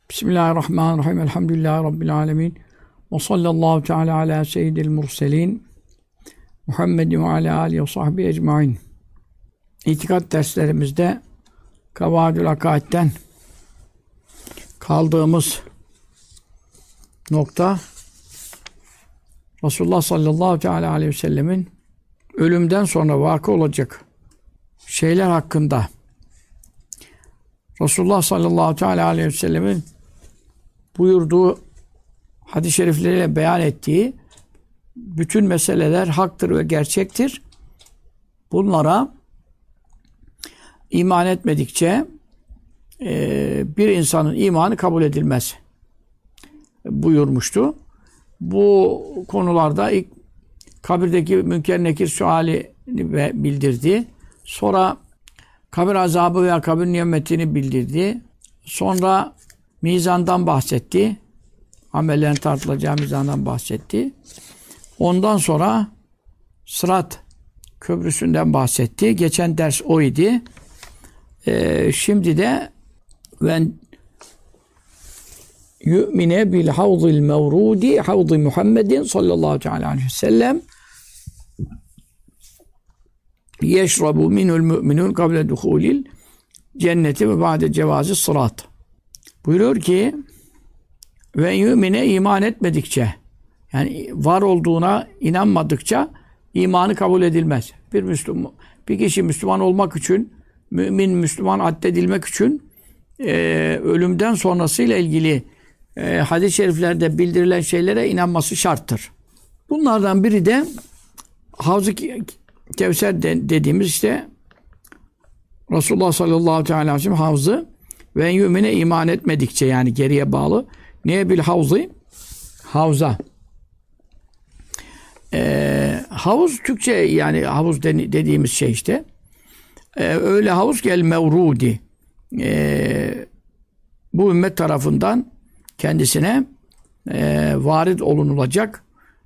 Bismillahirrahmanirrahim. Elhamdülillahi Rabbil alemin. Ve sallallahu teala ala seyyidil murselin. Muhammedin ve ala alihi ve sahbihi ecmain. İtikat derslerimizde Kavaidül Akaid'den kaldığımız nokta Resulullah sallallahu teala aleyhi ve sellemin ölümden sonra vakı olacak şeyler hakkında Resulullah sallallahu teala aleyhi ve sellemin buyurduğu hadis-i şerifleriyle beyan ettiği bütün meseleler haktır ve gerçektir. Bunlara iman etmedikçe bir insanın imanı kabul edilmez buyurmuştu. Bu konularda ilk kabirdeki Münker Nekir sualini bildirdi. Sonra kabir azabı veya kabir nimetini bildirdi. Sonra mizandan bahsetti. Amellerin tartılacağı mizandan bahsetti. Ondan sonra Sırat Köprüsü'nden bahsetti. Geçen ders o idi. Şimdi de ben yu'mine bil havzil mevrudi havzi Muhammedin sallallahu aleyhi ve sellem yeşrabu minul müminun kable duhulil cenneti ve ba'de cevazi sırat. Buyuruyor ki ve yümine iman etmedikçe, yani var olduğuna inanmadıkça imanı kabul edilmez. Bir kişi Müslüman olmak için, mümin Müslüman addedilmek için ölümden sonrasıyla ilgili hadis-i şeriflerde bildirilen şeylere inanması şarttır. Bunlardan biri de Havz-ı Kevser dediğimiz işte Resulullah sallallahu aleyhi ve sellem havzı ve yümine iman etmedikçe, yani geriye bağlı. Neye bil havzı? Havza. Havuz Türkçe, yani havuz dediğimiz şey işte. Öyle havuz gel mevrudi. Bu ümmet tarafından kendisine varid olunulacak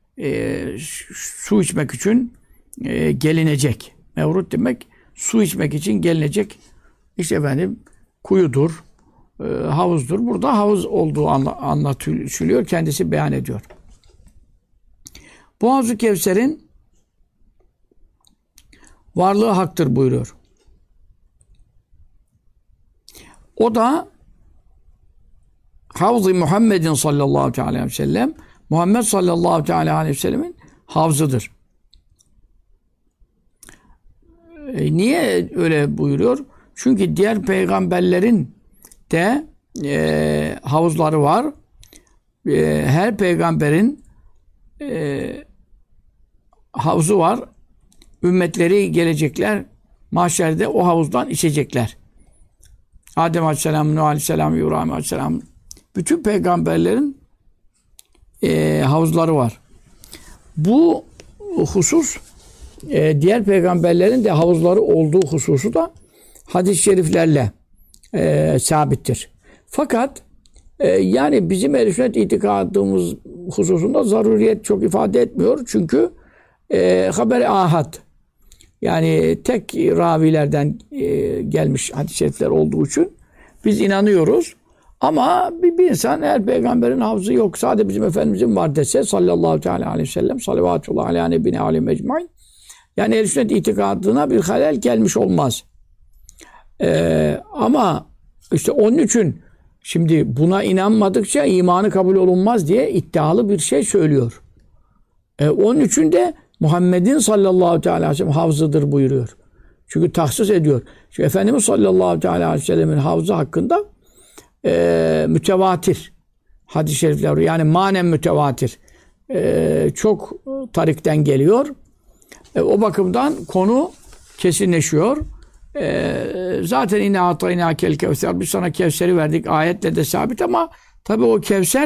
su içmek için gelinecek. Mevrud demek su içmek için gelinecek. İşte efendim kuyudur, havuzdur. Burada havuz olduğu anlatılıyor. Kendisi beyan ediyor. Bu Havz-ı Kevser'in varlığı haktır buyuruyor. O da Havz-ı Muhammedin sallallahu aleyhi ve sellem, Muhammed sallallahu aleyhi ve sellemin havzıdır. Niye öyle buyuruyor? Çünkü diğer peygamberlerin de havuzları var. Her peygamberin havuzu var. Ümmetleri gelecekler. Mahşerde o havuzdan içecekler. Adem aleyhisselam, Nuh aleyhisselam, İbrahim aleyhisselam. Bütün peygamberlerin havuzları var. Bu husus diğer peygamberlerin de havuzları olduğu hususu da hadis-i şeriflerle sabittir. Fakat yani bizim ehl-i sünnet itikadımız hususunda zaruriyet çok ifade etmiyor. Çünkü haber-i ahad, yani tek ravilerden gelmiş hadis-i şerifler olduğu için biz inanıyoruz. Ama bir insan her peygamberin havzı yok, sadece bizim Efendimizin var dese sallallahu aleyhi ve sellem salavatullah ala nebine aleyhi mecmain, yani ehl-i sünnet itikadına bir halel gelmiş olmaz. Ama işte onun için şimdi buna inanmadıkça imanı kabul olunmaz diye iddialı bir şey söylüyor. Onun için de Muhammed'in sallallahu aleyhi ve sellem havzıdır buyuruyor. Çünkü tahsis ediyor. Çünkü Efendimiz sallallahu aleyhi ve sellemin havzı hakkında mütevatir hadis-i şerifler, yani manen mütevatir. Çok tarikten geliyor. O bakımdan konu kesinleşiyor. Zaten inne atayna kel kevser, biz sana Kevser'i verdik, ayetle de sabit, ama tabi o Kevser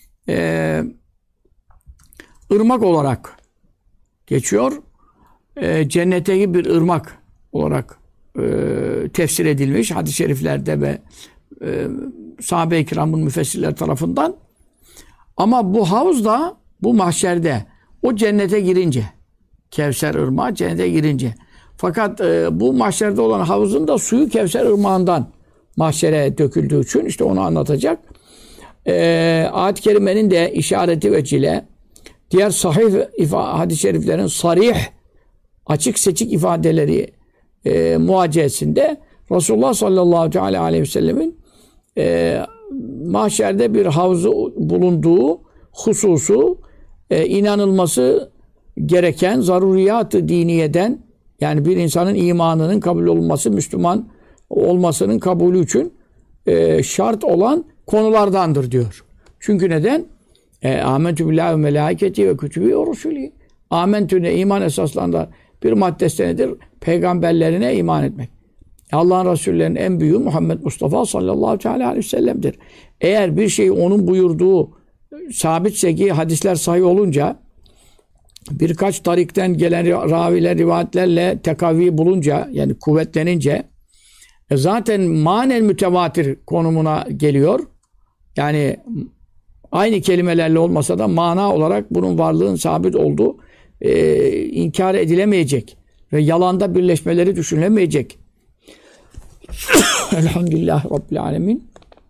ırmak olarak geçiyor. Cennetteki bir ırmak olarak tefsir edilmiş hadis-i şeriflerde ve sahabe-i kiramın müfessirler tarafından. Ama bu havuz da bu mahşerde, o cennete girince, Kevser ırmağı cennete girince. Fakat bu mahşerde olan havuzun da suyu Kevser ırmağından mahşere döküldüğü için işte onu anlatacak. Ayet-i kerimenin de işareti vecile diğer sahih hadis-i şeriflerin sarih, açık seçik ifadeleri muhacesinde Resulullah sallallahu aleyhi ve sellemin mahşerde bir havzu bulunduğu hususu inanılması gereken zaruriyat-ı diniyeden, yani bir insanın imanının kabul olunması, Müslüman olmasının kabulü için şart olan konulardandır diyor. Çünkü neden? Âmentü billahi ve melâiketi ve kütübî ve rusûlî. Âmentü'ne iman esaslarında bir maddesi nedir? Peygamberlerine iman etmek. Allah'ın Resullerinin en büyüğü Muhammed Mustafa sallallahu aleyhi ve sellem'dir. Eğer bir şey onun buyurduğu sabitse ki hadisler sahih olunca, birkaç tarikten gelen raviler, rivayetlerle tekavvi bulunca, yani kuvvetlenince zaten manen mütevatir konumuna geliyor. Yani aynı kelimelerle olmasa da mana olarak bunun varlığın sabit olduğu inkar edilemeyecek ve yalanda birleşmeleri düşünülemeyecek. Elhamdülillah Rabbil Alemin.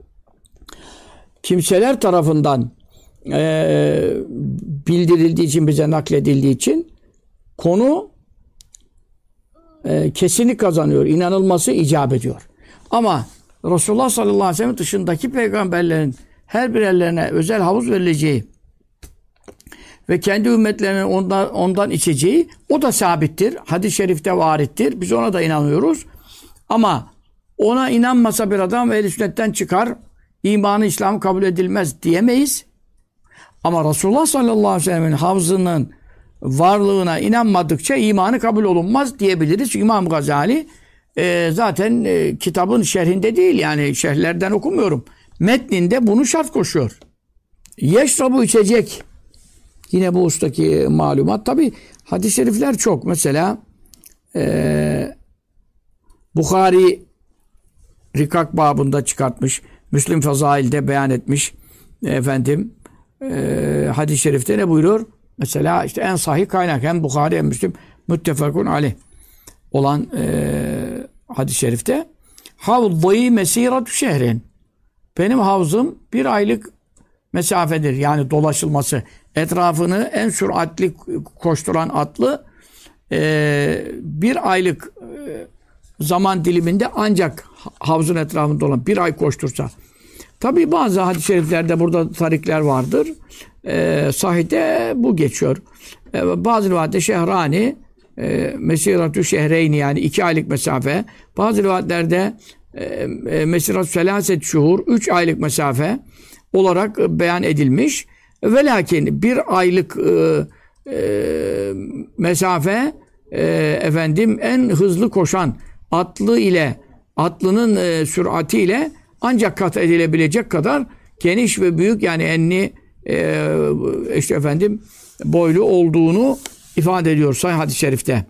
Kimseler tarafından bildirildiği için, bize nakledildiği için konu kesinlik kazanıyor. İnanılması icap ediyor. Ama Resulullah sallallahu aleyhi ve sellem dışındaki peygamberlerin her birerlerine özel havuz verileceği ve kendi ümmetlerinin ondan içeceği, o da sabittir. Hadis-i şerifte varittir. Biz ona da inanıyoruz. Ama ona inanmasa bir adam ehl-i sünnetten çıkar, imanı, İslam'ı kabul edilmez diyemeyiz. Ama Resulullah sallallahu aleyhi ve sellem'in havzının varlığına inanmadıkça imanı kabul olunmaz diyebiliriz. Çünkü İmam Gazali zaten kitabın şerhinde değil, yani şerhlerden okumuyorum. Metninde bunu şart koşuyor. Yeşrabu içecek. Yine bu ustaki malumat. Tabi hadis-i şerifler çok. Mesela Bukhari Rikak babında çıkartmış. Müslim Fazail'de beyan etmiş. Hadis-i şerifte ne buyuruyor? Mesela işte en sahih kaynak hem Bukhari hem Müslim müttefakun aleyh olan hadis-i şerifte havzı mesiratu şehrin, benim havzım bir aylık mesafedir. Yani dolaşılması. Etrafını en süratli koşturan atlı bir aylık zaman diliminde ancak havzun etrafında olan bir ay koştursa. Tabi bazı hadis-i şeriflerde burada tarikler vardır. Sahihte bu geçiyor. Bazı rivayette şehrani mesiratu şehreyni, yani 2 aylık mesafe. Bazı rivayetlerde mesiratu selaset şuhur, 3 aylık mesafe olarak beyan edilmiş. Ve lakin bir aylık mesafe en hızlı koşan atlı ile atlının süratiyle ancak kat edilebilecek kadar geniş ve büyük, yani enli boylu olduğunu ifade ediyor sahih hadis-i şerifte.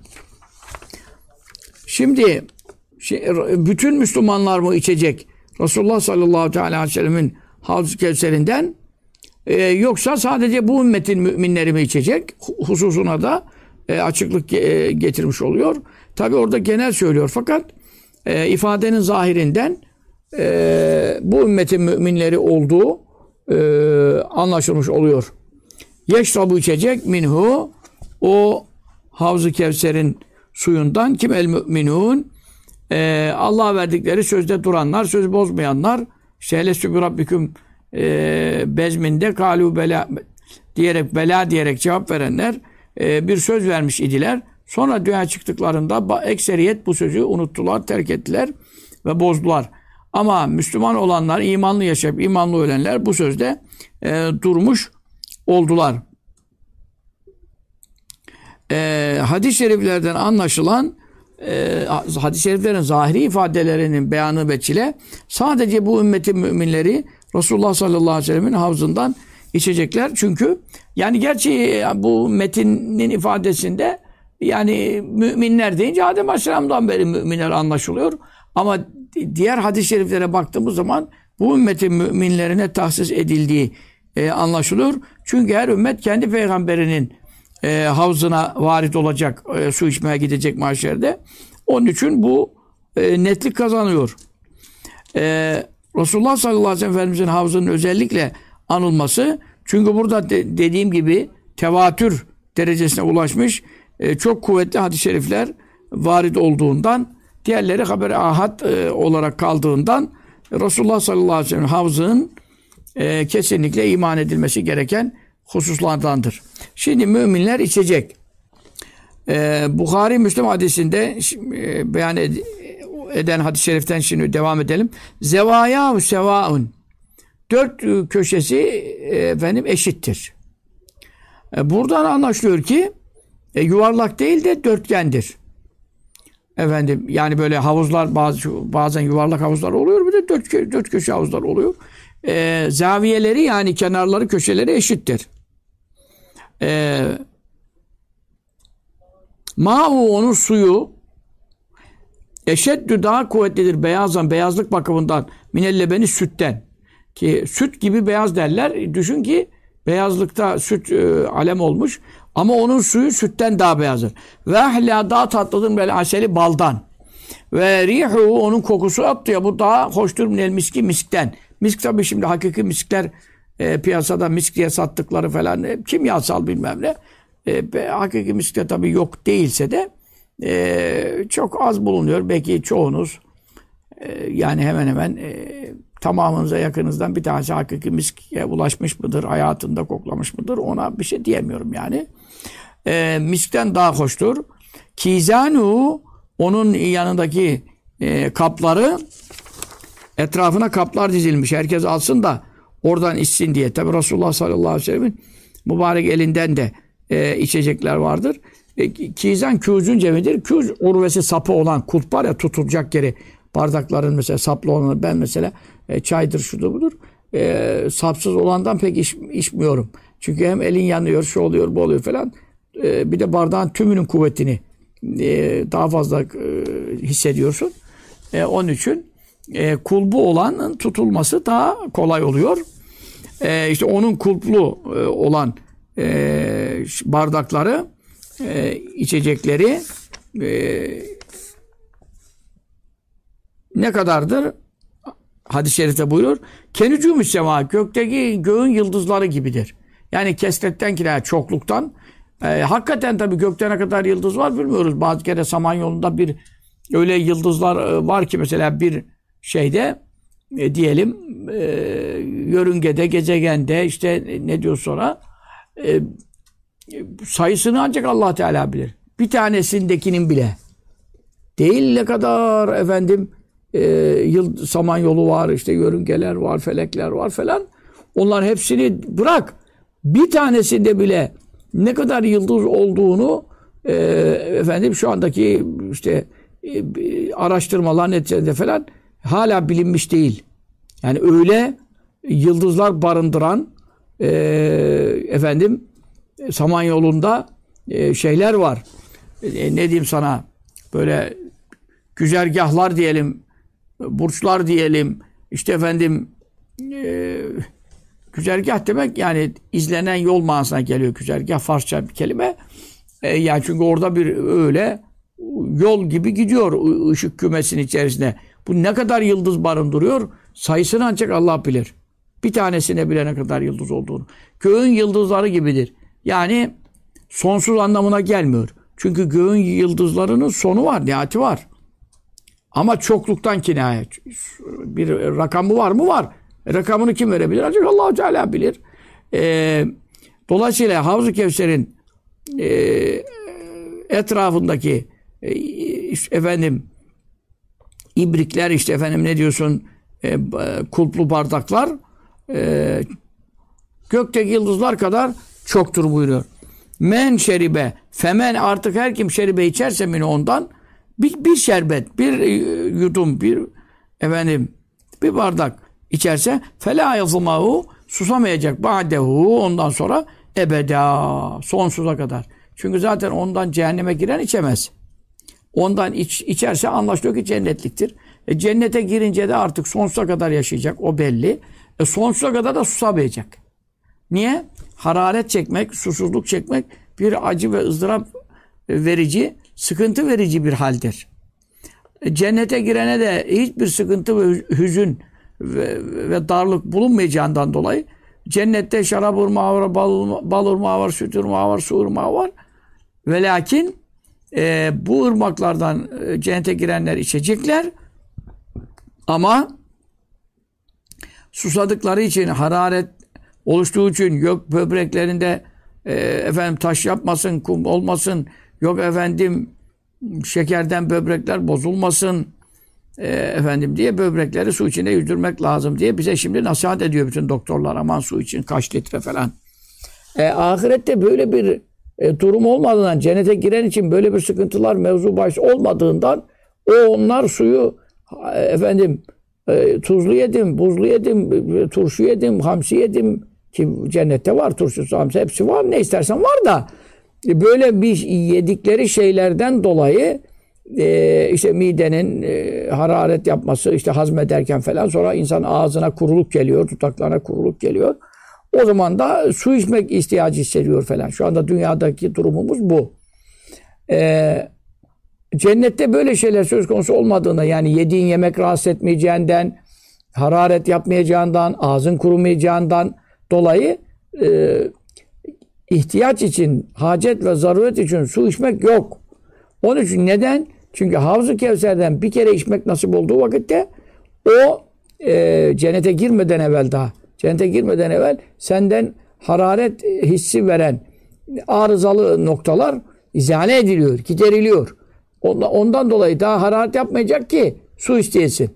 Şimdi bütün Müslümanlar mı içecek Resulullah sallallahu aleyhi ve sellemin Havz-ı Kevser'inden, yoksa sadece bu ümmetin müminleri mi içecek hususuna da açıklık getirmiş oluyor. Tabi orada genel söylüyor, fakat ifadenin zahirinden bu ümmetin müminleri olduğu anlaşılmış oluyor. Yeşrabu içecek minhu, o Havz-ı Kevser'in suyundan, kim el müminun, Allah'a verdikleri sözde duranlar, söz bozmayanlar, şehlesü bi rabbiküm bezminde kalu bela diyerek cevap verenler bir söz vermiş idiler. Sonra dünya çıktıklarında ekseriyet bu sözü unuttular, terk ettiler ve bozdular. Ama Müslüman olanlar, imanlı yaşayıp imanlı ölenler bu sözde durmuş oldular. Hadis-i şeriflerden anlaşılan hadis-i şeriflerin zahiri ifadelerinin beyanı veçile sadece bu ümmetin müminleri Resulullah sallallahu aleyhi ve sellem'in havzından içecekler. Çünkü yani gerçi bu metinin ifadesinde yani müminler deyince Adem Aleyhisselam'dan beri müminler anlaşılıyor. Ama diğer hadis-i şeriflere baktığımız zaman bu ümmetin müminlerine tahsis edildiği anlaşılıyor. Çünkü her ümmet kendi peygamberinin havzına varit olacak, su içmeye gidecek mahşerde. Onun için bu netlik kazanıyor. Resulullah sallallahu aleyhi ve sellem Efendimizin havzının özellikle anılması, çünkü burada dediğim gibi tevatür derecesine ulaşmış çok kuvvetli hadis-i şerifler varid olduğundan, diğerleri haber-i ahad olarak kaldığından Resulullah sallallahu aleyhi ve sellem havzının kesinlikle iman edilmesi gereken hususlardandır. Şimdi müminler içecek. Bukhari Müslim hadisinde beyan eden hadis-i şeriften şimdi devam edelim. Zevâyâhu sevâun. Dört köşesi efendim eşittir. Buradan anlaşılıyor ki yuvarlak değil de dörtgendir. Efendim yani böyle havuzlar bazen yuvarlak havuzlar oluyor, bir de dört köşe havuzlar oluyor. Zaviyeleri yani kenarları, köşeleri eşittir. Ma'u onun suyu eşeddü daha kuvvetlidir beyazlık bakımından minellebeni sütten. Ki süt gibi beyaz derler. Düşün ki beyazlıkta süt alem olmuş ama onun suyu sütten daha beyazdır. Ve ahla daha tatlıdır böyle aseli baldan. Ve rihu onun kokusu attı bu daha hoştur minel miski miskten. Misk tabii şimdi hakiki miskler piyasada misk diye sattıkları falan kimyasal bilmem ne. Hakiki misk de tabii yok değilse de çok az bulunuyor. Belki çoğunuz yani hemen hemen tamamınıza yakınızdan bir tanesi hakiki miske ulaşmış mıdır? Hayatında koklamış mıdır? Ona bir şey diyemiyorum yani. Miskten daha hoştur. Kizanu onun yanındaki kapları etrafına kaplar dizilmiş. Herkes alsın da oradan içsin diye. Tabi Resulullah sallallahu aleyhi ve sellem'in mübarek elinden de içecekler vardır. Kizan küzün cemidir. Küz urvesi sapı olan kulp var ya tutulacak yeri. Bardakların mesela saplı olanı ben mesela çaydır şudur budur. Sapsız olandan pek içmiyorum. Çünkü hem elin yanıyor, şu oluyor, bu oluyor falan. Bir de bardağın tümünün kuvvetini daha fazla hissediyorsun. Onun için kulbu olanın tutulması daha kolay oluyor. İşte onun kulplu olan bardakları, içecekleri ne kadardır? Hadis-i şerifte buyurur. Kenücûmü's semâ gökteki göğün yıldızları gibidir. Yani kesretten kinaya çokluktan. Hakikaten tabii gökte ne kadar yıldız var bilmiyoruz. Bazı kere Samanyolu'nda bir öyle yıldızlar var ki mesela bir şeyde diyelim yörüngede, gezegende işte ne diyor sonra sayısını ancak Allah Teala bilir. Bir tanesindekinin bile. Değil ne kadar efendim Samanyolu var, işte yörüngeler var, felekler var falan. Onların hepsini bırak. Bir tanesinde bile ne kadar yıldız olduğunu efendim şu andaki işte araştırmalar neticesinde falan hala bilinmiş değil. Yani öyle yıldızlar barındıran efendim Samanyolu'nda şeyler var. Ne diyeyim sana, böyle güzergahlar diyelim, burçlar diyelim, işte efendim güzergah demek yani izlenen yol manasına geliyor. Güzergah Farsça bir kelime. Yani çünkü orada bir öyle yol gibi gidiyor ışık kümesinin içerisinde. Bu ne kadar yıldız barındırıyor? Sayısını ancak Allah bilir. Bir tanesine bile ne kadar yıldız olduğunu. Göğün yıldızları gibidir. Yani sonsuz anlamına gelmiyor. Çünkü göğün yıldızlarının sonu var, nihayeti var. Ama çokluktan kinaye. Bir rakamı var mı? Var. Rakamını kim verebilir? Ancak Allah-u Teala bilir. Dolayısıyla Havz-ı Kevser'in etrafındaki efendim ibrikler, işte efendim ne diyorsun kulplu bardaklar gökteki yıldızlar kadar çoktur buyuruyor. Men şeribe femen artık her kim şeribe içerse min ondan bir şerbet, bir yudum, bir efendim bir bardak içerse felâ yazmâhu susamayacak ba'dehu ondan sonra ebeda sonsuza kadar. Çünkü zaten ondan cehenneme giren içemez. Ondan içerse anlaşılıyor ki cennetliktir. Cennete girince de artık sonsuza kadar yaşayacak. O belli. Sonsuza kadar da susamayacak. Niye? Hararet çekmek, susuzluk çekmek bir acı ve ızdırap verici, sıkıntı verici bir haldir. Cennete girene de hiçbir sıkıntı ve hüzün ve darlık bulunmayacağından dolayı cennette şarap ırmağı var, bal ırmağı var, süt ırmağı var, su ırmağı var. Ve lakin bu ırmaklardan cennete girenler içecekler ama susadıkları için, hararet oluştuğu için, yok böbreklerinde taş yapmasın, kum olmasın, yok şekerden böbrekler bozulmasın diye böbrekleri su içinde yüzdürmek lazım diye bize şimdi nasihat ediyor bütün doktorlar. Aman su için kaç litre falan. Ahirette böyle bir durum olmadığından, cennete giren için böyle bir sıkıntılar mevzu bahis olmadığından onlar suyu tuzlu yedim, buzlu yedim, turşu yedim, hamsi yedim ki cennette var turşusu, hamsi hepsi var, ne istersen var da böyle bir yedikleri şeylerden dolayı işte midenin hararet yapması, işte hazmederken falan sonra insan ağzına kuruluk geliyor, dudaklarına kuruluk geliyor. O zaman da su içmek ihtiyacı hissediyor falan. Şu anda dünyadaki durumumuz bu. Cennette böyle şeyler söz konusu olmadığında, yani yediğin yemek rahatsız etmeyeceğinden, hararet yapmayacağından, ağzın kurumayacağından dolayı ihtiyaç için, hacet ve zaruret için su içmek yok. Onun için neden? Çünkü Havz-ı Kevser'den bir kere içmek nasip olduğu vakitte o cennete girmeden evvel senden hararet hissi veren arızalı noktalar izale ediliyor, gideriliyor. Ondan dolayı daha hararet yapmayacak ki su isteyesin.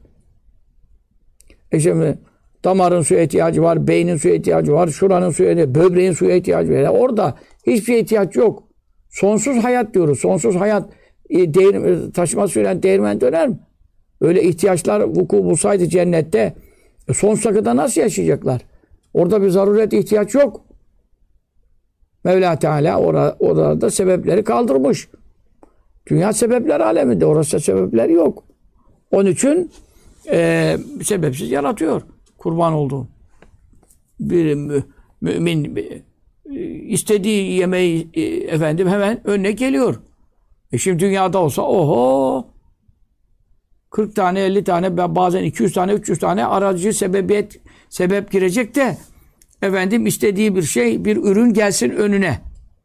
Şimdi damarın suya ihtiyacı var, beynin suya ihtiyacı var, şuranın suya ihtiyacı var, böbreğin suya ihtiyacı var. Yani orada hiçbir şeye ihtiyaç yok. Sonsuz hayat diyoruz. Sonsuz hayat taşıma süren değirmen döner mi? Öyle ihtiyaçlar vuku bulsaydı cennette sonsuza kadar nasıl yaşayacaklar? Orada bir zaruret, ihtiyaç yok. Mevla Teala orada sebepleri kaldırmış. Dünya sebepler aleminde. Orası sebepler yok. Onun için sebepsiz yaratıyor. Kurban olduğum. Bir mümin istediği yemeği hemen önüne geliyor. Şimdi dünyada olsa oho 40 tane 50 tane bazen 200 tane 300 tane aracı sebep girecek de istediği bir şey, bir ürün gelsin önüne.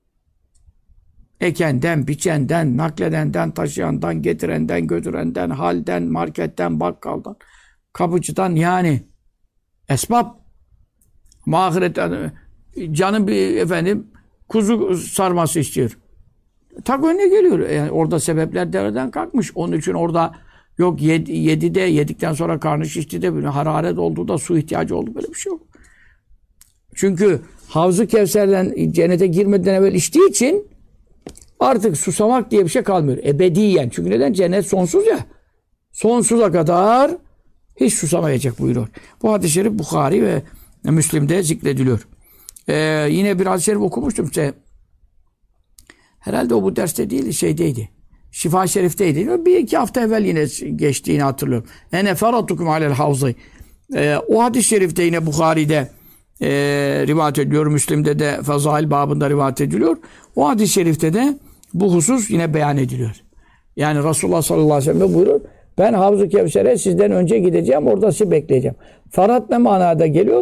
Ekenden, biçenden, nakledenden, taşıyandan, getirenden, götürenden, halden, marketten, bakkaldan, kapıcıdan, yani esbab. Ahiretten canım bir kuzu sarması istiyor. Tak önüne geliyor. Yani orada sebepler devreden kalkmış. Onun için orada yok yedikten sonra karnı şişti de hararet oldu da su ihtiyacı oldu, böyle bir şey yok. Çünkü Havz-ı Kevser'den cennete girmeden evvel içtiği için artık susamak diye bir şey kalmıyor. Ebediyen. Çünkü neden? Cennet sonsuz ya. Sonsuza kadar hiç susamayacak buyuruyor. Bu hadis-i şerif Bukhari ve Müslim'de zikrediliyor. Yine bir hadis-i şerif okumuştum size. Herhalde o bu derste değil, şeydeydi. Şifa-i Şerif'teydi. Bir iki hafta evvel yine geçtiğini hatırlıyorum. Ene feratukum alel havzı. O hadis-i şerifte yine Bukhari'de rivayet ediliyor. Müslim'de de Fezail babında rivayet ediliyor. O hadis-i şerifte de bu husus yine beyan ediliyor. Yani Resulullah sallallahu aleyhi ve sellem buyuruyor. Ben Havz-ı Kevser'e sizden önce gideceğim. Orada sizi bekleyeceğim. Farat ne manada geliyor?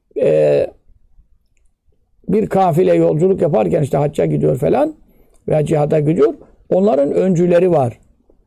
Bir kafile yolculuk yaparken işte hacca gidiyor falan veya cihada gidiyor. Onların öncüleri var.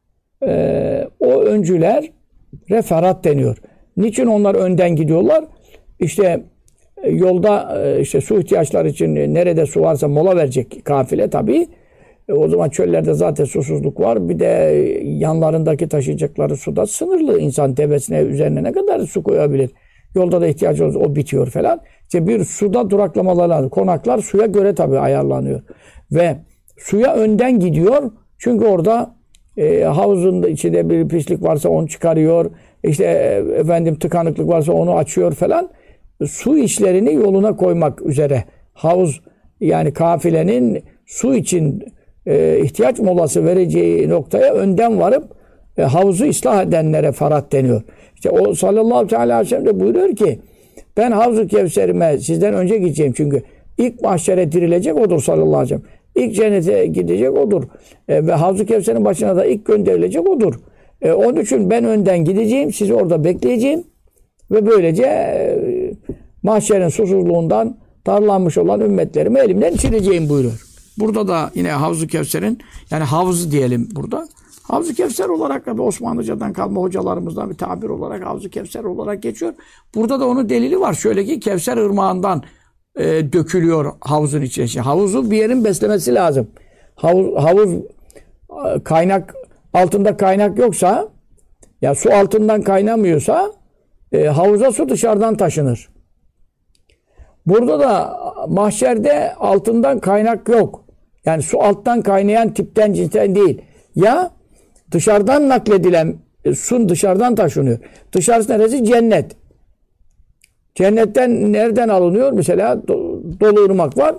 O öncülere ferat deniyor. Niçin onlar önden gidiyorlar? İşte yolda işte su ihtiyaçları için nerede su varsa mola verecek kafile tabii. O zaman çöllerde zaten susuzluk var. Bir de yanlarındaki taşıyacakları suda sınırlı. İnsan devesine üzerine ne kadar su koyabilir? Yolda da ihtiyacı olursa o bitiyor falan. İşte bir suda duraklamalar lazım. Konaklar suya göre tabii ayarlanıyor. Ve suya önden gidiyor. Çünkü orada havuzun içinde bir pislik varsa onu çıkarıyor. İşte tıkanıklık varsa onu açıyor falan. Su işlerini yoluna koymak üzere. Havuz, yani kafilenin su için ihtiyaç molası vereceği noktaya önden varıp havuzu ıslah edenlere farat deniyor. İşte o sallallahu aleyhi ve sellem de buyuruyor ki ben Havz-ı Kevser'ime sizden önce gideceğim, çünkü ilk mahşere dirilecek odur sallallahu aleyhi ve sellem. İlk cennete gidecek odur. Ve Havz-ı Kevser'in başına da ilk gönderilecek odur. Onun için ben önden gideceğim, sizi orada bekleyeceğim ve böylece mahşerin susuzluğundan darlanmış olan ümmetlerimi elimden içireceğim buyuruyor. Burada da yine Havz-ı Kevser'in, yani havzı diyelim burada. Havz-ı Kevser olarak da Osmanlıcadan kalma hocalarımızdan bir tabir olarak Havz-ı Kevser olarak geçiyor. Burada da onun delili var. Şöyle ki Kevser ırmağından dökülüyor havuzun içine. Havuzu bir yerin beslemesi lazım. Havuz kaynak altında kaynak yoksa, ya su altından kaynamıyorsa havuza su dışarıdan taşınır. Burada da mahşerde altından kaynak yok. Yani su alttan kaynayan tipten cinsten değil. Ya dışarıdan nakledilen su dışarıdan taşınıyor. Dışarısı neresi? Cennet. Cennetten nereden alınıyor? Mesela dolu ırmak var.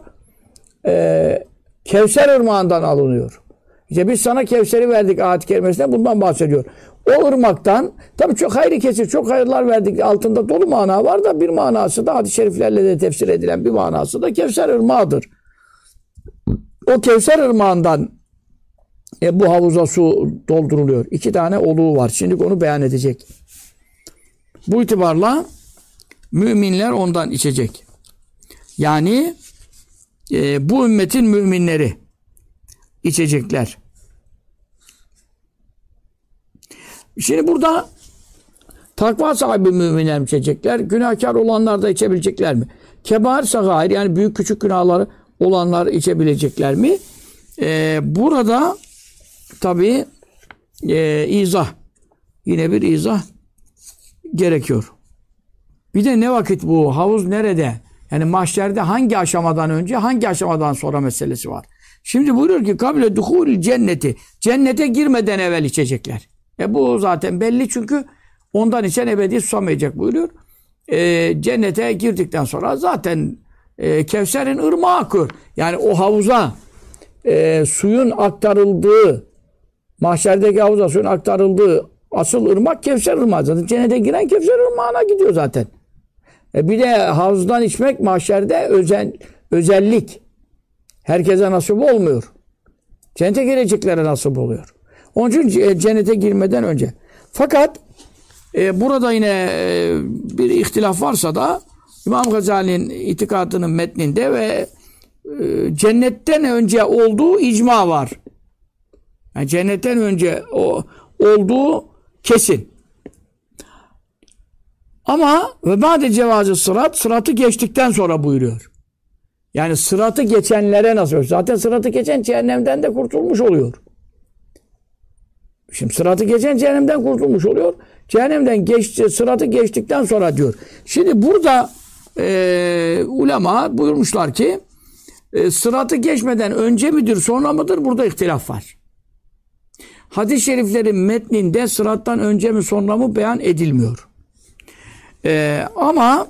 Kevser ırmağından alınıyor. İşte biz sana Kevser'i verdik ayet-i kerimesinde bundan bahsediyor. O ırmaktan tabii çok hayri kesir, çok hayırlar verdik. Altında dolu mana var da bir manası da hadis-i şeriflerle de tefsir edilen bir manası da Kevser ırmağıdır. O Kevser ırmağından bu havuza su dolduruluyor. 2 tane oluğu var. Şimdi onu beyan edecek. Bu itibarla müminler ondan içecek. Yani bu ümmetin müminleri içecekler. Şimdi burada takva sahibi müminler mi içecekler? Günahkar olanlar da içebilecekler mi? Kebair sagair, yani büyük küçük günahları olanlar içebilecekler mi? Burada tabii izah. Yine bir izah gerekiyor. Bir de ne vakit bu? Havuz nerede? Yani mahşerde hangi aşamadan önce, hangi aşamadan sonra meselesi var. Şimdi buyuruyor ki kable duhul cenneti. Cennete girmeden evvel içecekler. Bu zaten belli çünkü ondan içen ebedi susamayacak buyuruyor. Cennete girdikten sonra zaten Kevser'in ırmağı akıyor. Yani o havuza suyun aktarıldığı, mahşerdeki havuza suyun aktarıldığı asıl ırmak Kevser ırmağı. Zaten cennete giren Kevser ırmağına gidiyor zaten. Bir de havuzdan içmek mahşerde özellik. Herkese nasip olmuyor. Cennete gireceklere nasip oluyor. Onun için cennete girmeden önce. Fakat burada yine bir ihtilaf varsa da İmam Gazali'nin itikadının metninde ve cennetten önce olduğu icma var. Yani cennetten önce olduğu kesin. Ama ve ba'de cevazı sıratı geçtikten sonra buyuruyor. Yani sıratı geçenlere nasıl? Zaten sıratı geçen cehennemden de kurtulmuş oluyor. Şimdi sıratı geçen cehennemden kurtulmuş oluyor. Cehennemden sıratı geçtikten sonra diyor. Şimdi burada ulema buyurmuşlar ki sıratı geçmeden önce midir sonra mıdır? Burada ihtilaf var. Hadis-i şeriflerin metninde sırattan önce mi sonra mı beyan edilmiyor. Ama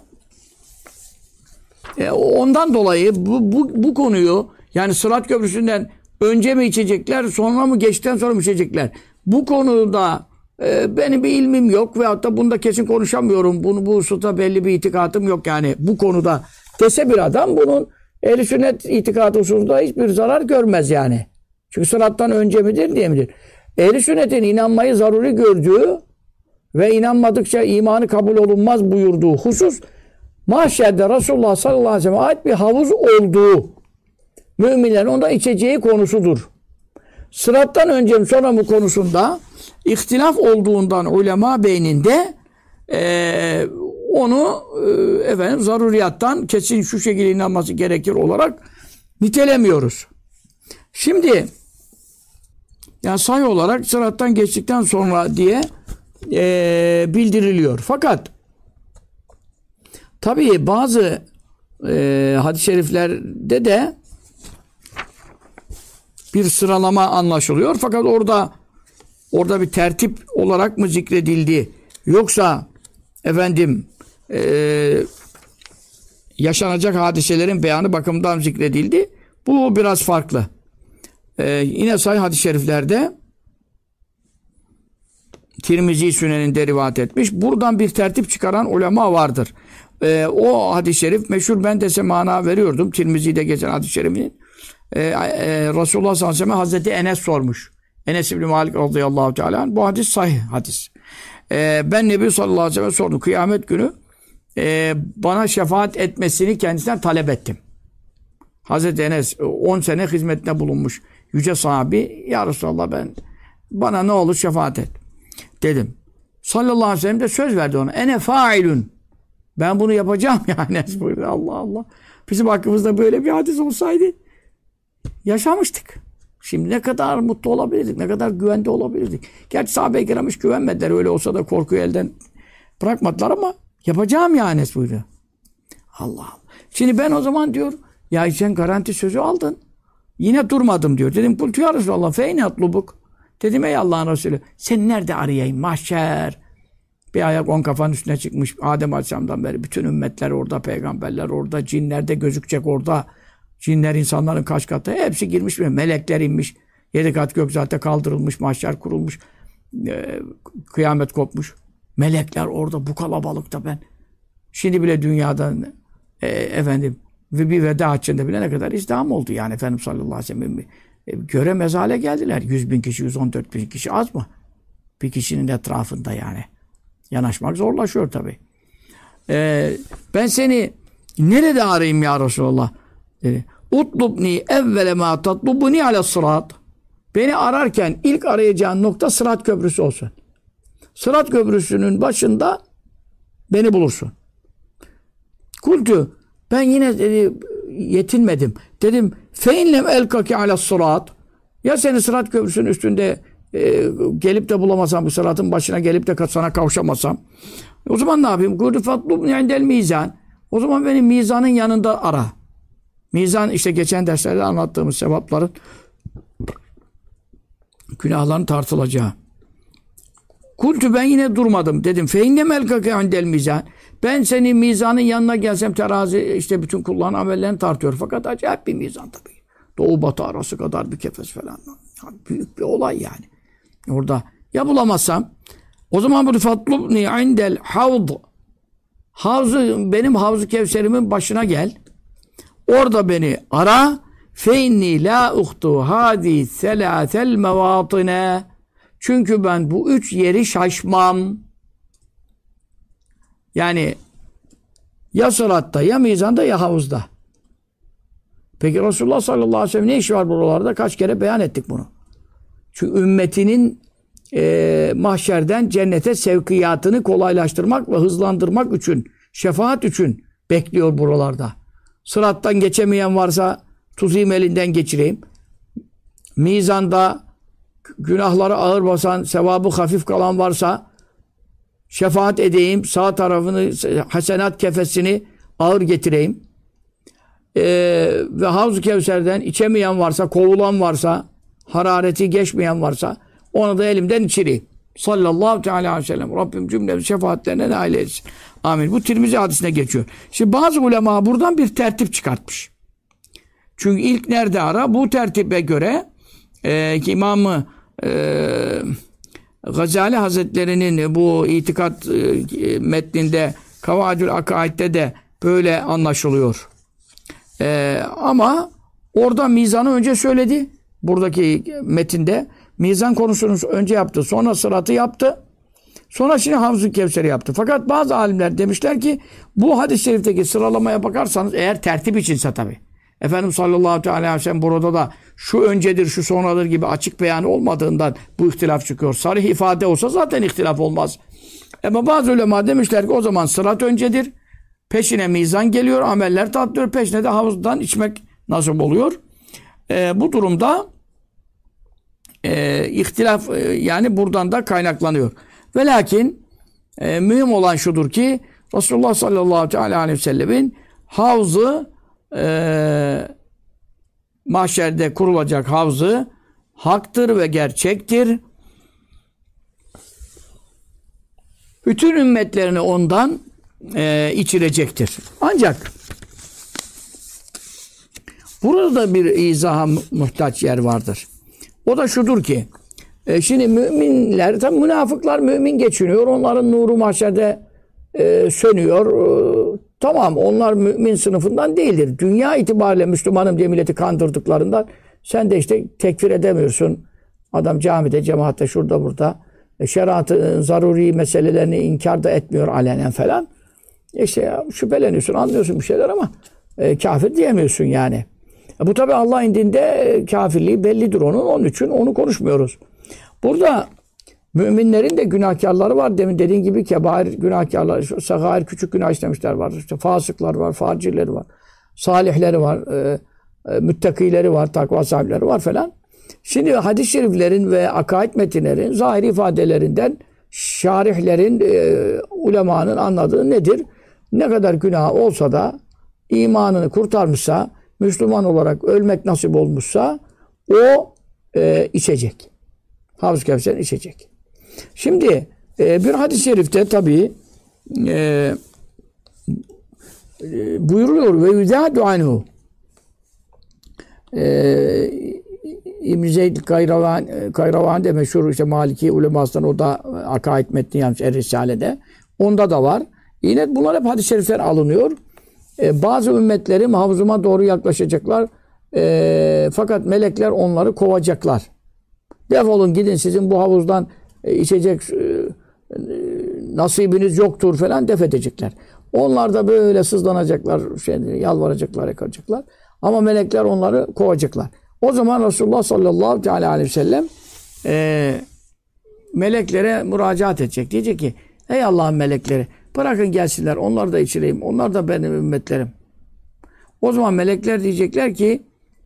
ondan dolayı bu konuyu, yani Sırat Köprüsü'nden önce mi içecekler, sonra mı, geçtikten sonra mı içecekler? Bu konuda benim bir ilmim yok ve hatta bunda kesin konuşamıyorum. Bu hususta belli bir itikatım yok yani bu konuda dese bir adam, bunun ehl-i sünnet itikadı hususunda hiçbir zarar görmez yani. Çünkü sırattan önce midir diye midir? Ehl-i sünnetin inanmayı zaruri gördüğü ve inanmadıkça imanı kabul olunmaz buyurduğu husus, mahşerde Resulullah sallallahu aleyhi ve sellem'e ait bir havuz olduğu, müminlerin onda içeceği konusudur. Sırattan önce mi sonra mı konusunda ihtilaf olduğundan ulema beyninde onu zaruriyattan kesin şu şekilde inanması gerekir olarak nitelemiyoruz. Şimdi yani sayı olarak sırattan geçtikten sonra diye bildiriliyor. Fakat tabii bazı hadis-i şeriflerde de bir sıralama anlaşılıyor. Fakat orada bir tertip olarak mı zikredildi? Yoksa yaşanacak hadiselerin beyanı bakımından zikredildi. Bu biraz farklı. Yine sahih hadis-i şeriflerde Tirmizi Sünen'inde rivayet etmiş. Buradan bir tertip çıkaran ulema vardır. O hadis-i şerif meşhur, ben de size mana veriyordum. Tirmizi'de geçen hadis-i şerifin. Resulullah sallallahu aleyhi ve sellem Hazreti Enes sormuş. Enes İbni Malik radıyallahu teala. Bu hadis sahih hadis. Ben Nebi sallallahu aleyhi ve sellem sordum. Kıyamet günü bana şefaat etmesini kendisinden talep ettim. Hazreti Enes 10 sene hizmetine bulunmuş yüce sahabi. Ya Resulallah bana ne olur şefaat et dedim. Sallallahu aleyhi ve sellem de söz verdi ona. Ene failun. Ben bunu yapacağım yani. Allah Allah. Bizim hakkımızda böyle bir hadis olsaydı yaşamıştık. Şimdi ne kadar mutlu olabilirdik, ne kadar güvende olabilirdik. Gerçi sahabe-i kiram hiç güvenmediler. Öyle olsa da korkuyu elden bırakmadılar ama yapacağım yani buyuruyor. Allah Allah. Şimdi ben o zaman diyor, ya sen garanti sözü aldın. Yine durmadım diyor. Dedim kultu ya Resulallah feyne atlubuk. Dedim ey Allah'ın Resulü sen nerede arayayım? Mahşer. Bir ayak 10 kafanın üstüne çıkmış. Adem Aleyhisselam'dan beri bütün ümmetler orada, peygamberler orada, cinler de gözükecek orada. Cinler insanların kaç katı. Hepsi girmiş mi? Melekler inmiş. 7 kat gök zaten kaldırılmış. Mahşer kurulmuş. Kıyamet kopmuş. Melekler orada bu kalabalıkta ben. Şimdi bile dünyadan efendim bir veda haccında bile ne kadar izdiham oldu yani Efendimiz sallallahu aleyhi ve sellem göremez hale geldiler. 100.000 kişi, 114.000 kişi az mı? Bir kişinin etrafında yani. Yanaşmak zorlaşıyor tabii. Ben seni nerede arayayım ya Resulallah? Dedi. Utlubni evvele ma tatlubuni ala sırat. Beni ararken ilk arayacağın nokta Sırat Köprüsü olsun. Sırat Köprüsü'nün başında beni bulursun. Kultu ben yine dedi, yetinmedim. Dedim fe inlem elkaki ala sırat. Ya seni Sırat Köprüsü'nün üstünde gelip de bulamasam, bu sıratın başına gelip de sana kavuşamasam, o zaman ne yapayım? Kultu fatlubni indel mizan. O zaman beni mizanın yanında ara. Mizan işte geçen derslerde anlattığımız sevapların günahların tartılacağı. Kultu ben yine durmadım. Dedim feyne melkake indel mizan. Ben senin mizanın yanına gelsem terazi işte bütün kulların amellerini tartıyor. Fakat acayip bir mizan tabii. Doğu batı arası kadar bir kefes falan. Yani büyük bir olay yani. Orada ya bulamazsam o zaman bu fatlubni indel havd. Benim Havz-ı Kevser'imin başına gel. Orada beni ara. Feinni la uhtu hadi selâsel mevatine. Çünkü ben bu 3 yeri şaşmam. Yani ya sıratta, ya mizanda, ya havuzda. Peki Resulullah sallallahu aleyhi ve sellem ne işi var buralarda? Kaç kere beyan ettik bunu. Çünkü ümmetinin mahşerden cennete sevkiyatını kolaylaştırmak ve hızlandırmak için, şefaat için bekliyor buralarda. Sırattan geçemeyen varsa tuzayım elinden geçireyim. Mizanda günahları ağır basan, sevabı hafif kalan varsa şefaat edeyim. Sağ tarafını, hasenat kefesini ağır getireyim. Ve Havz-ı Kevser'den içemeyen varsa, kovulan varsa, harareti geçmeyen varsa onu da elimden içireyim. Sallallahu aleyhi ve sellem. Rabbim cümlemizi şefaatlerine nail etsin. Amin. Bu Tirmizi hadisine geçiyor. Şimdi bazı ulema buradan bir tertip çıkartmış. Çünkü ilk nerede ara? Bu tertibe göre İmam-ı Gazali Hazretleri'nin bu itikat metninde Kavaidül Akaid'de de böyle anlaşılıyor. Ama orada mizanı önce söyledi. Buradaki metinde mizan konusunu önce yaptı. Sonra sıratı yaptı. Sonra şimdi Havz-ı Kevser'i yaptı. Fakat bazı alimler demişler ki bu hadis-i şerifteki sıralamaya bakarsanız eğer tertip içinse tabii. Efendimiz sallallahu aleyhi ve sellem burada da şu öncedir, şu sonradır gibi açık beyanı olmadığından bu ihtilaf çıkıyor. Sarih ifade olsa zaten ihtilaf olmaz. Ama bazı ulema demişler ki o zaman sırat öncedir. Peşine mizan geliyor, ameller tatlıyor. Peşine de havuzdan içmek nasip oluyor. Bu durumda ihtilaf yani buradan da kaynaklanıyor. Ve lakin mühim olan şudur ki Resulullah sallallahu aleyhi ve sellemin havzı mahşerde kurulacak havzı haktır ve gerçektir. Bütün ümmetlerini ondan içirecektir. Ancak burada da bir izaha muhtaç yer vardır. O da şudur ki şimdi müminler, tabi münafıklar mümin geçiniyor. Onların nuru mahşerde sönüyor. Tamam, onlar mümin sınıfından değildir. Dünya itibariyle Müslümanım diye milleti kandırdıklarından sen de işte tekfir edemiyorsun. Adam camide, cemaatte, şurada burada şeriatın zaruri meselelerini inkar da etmiyor alenen falan. İşte ya, şüpheleniyorsun, anlıyorsun bir şeyler ama kafir diyemiyorsun yani. Bu tabi Allah indinde kafirliği bellidir onun için onu konuşmuyoruz. Burada müminlerin de günahkarları var. Demin dediğin gibi kebair günahkarlar, sagair küçük günah işlemişler var. İşte fasıklar var, facirleri var. Salihleri var, müttakileri var, takva sahipleri var falan. Şimdi hadis-i şeriflerin ve akaid metinlerin zahiri ifadelerinden şarihlerin, ulemanın anladığı nedir? Ne kadar günah olsa da imanını kurtarmışsa, Müslüman olarak ölmek nasip olmuşsa o içecek. Havz-ı Kevser'in içecek. Şimdi bir hadis-i şerifte tabii buyuruluyor ve yüzâdu anhu İbn-i Zeyd Kayravan de meşhur işte Maliki ulemasından o da akaid metni yazmış Er-Risale'de. Onda da var. Yine bunlar hep hadis-i şerifler alınıyor. Bazı ümmetleri havzuma doğru yaklaşacaklar. Fakat melekler onları kovacaklar. Defolun gidin sizin bu havuzdan içecek nasibiniz yoktur falan def edecekler. Onlar da böyle sızlanacaklar, yalvaracaklar, yakaracaklar. Ama melekler onları kovacaklar. O zaman Resulullah sallallahu aleyhi ve sellem meleklere müracaat edecek. Diyecek ki ey Allah'ın melekleri bırakın gelsinler onları da içireyim. Onlar da benim ümmetlerim. O zaman melekler diyecekler ki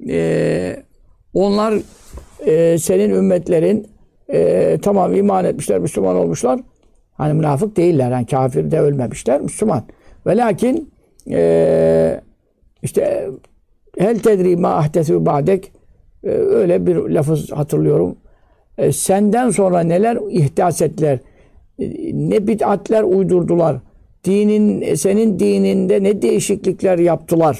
onlar senin ümmetlerin tamam iman etmişler, Müslüman olmuşlar. Hani münafık değiller. Yani kafir de ölmemişler. Müslüman. Ve lakin işte hel tedri ma ahdesü ba'dek öyle bir lafız hatırlıyorum. Senden sonra neler ihdas ettiler? Ne bid'atler uydurdular? Senin dininde ne değişiklikler yaptılar?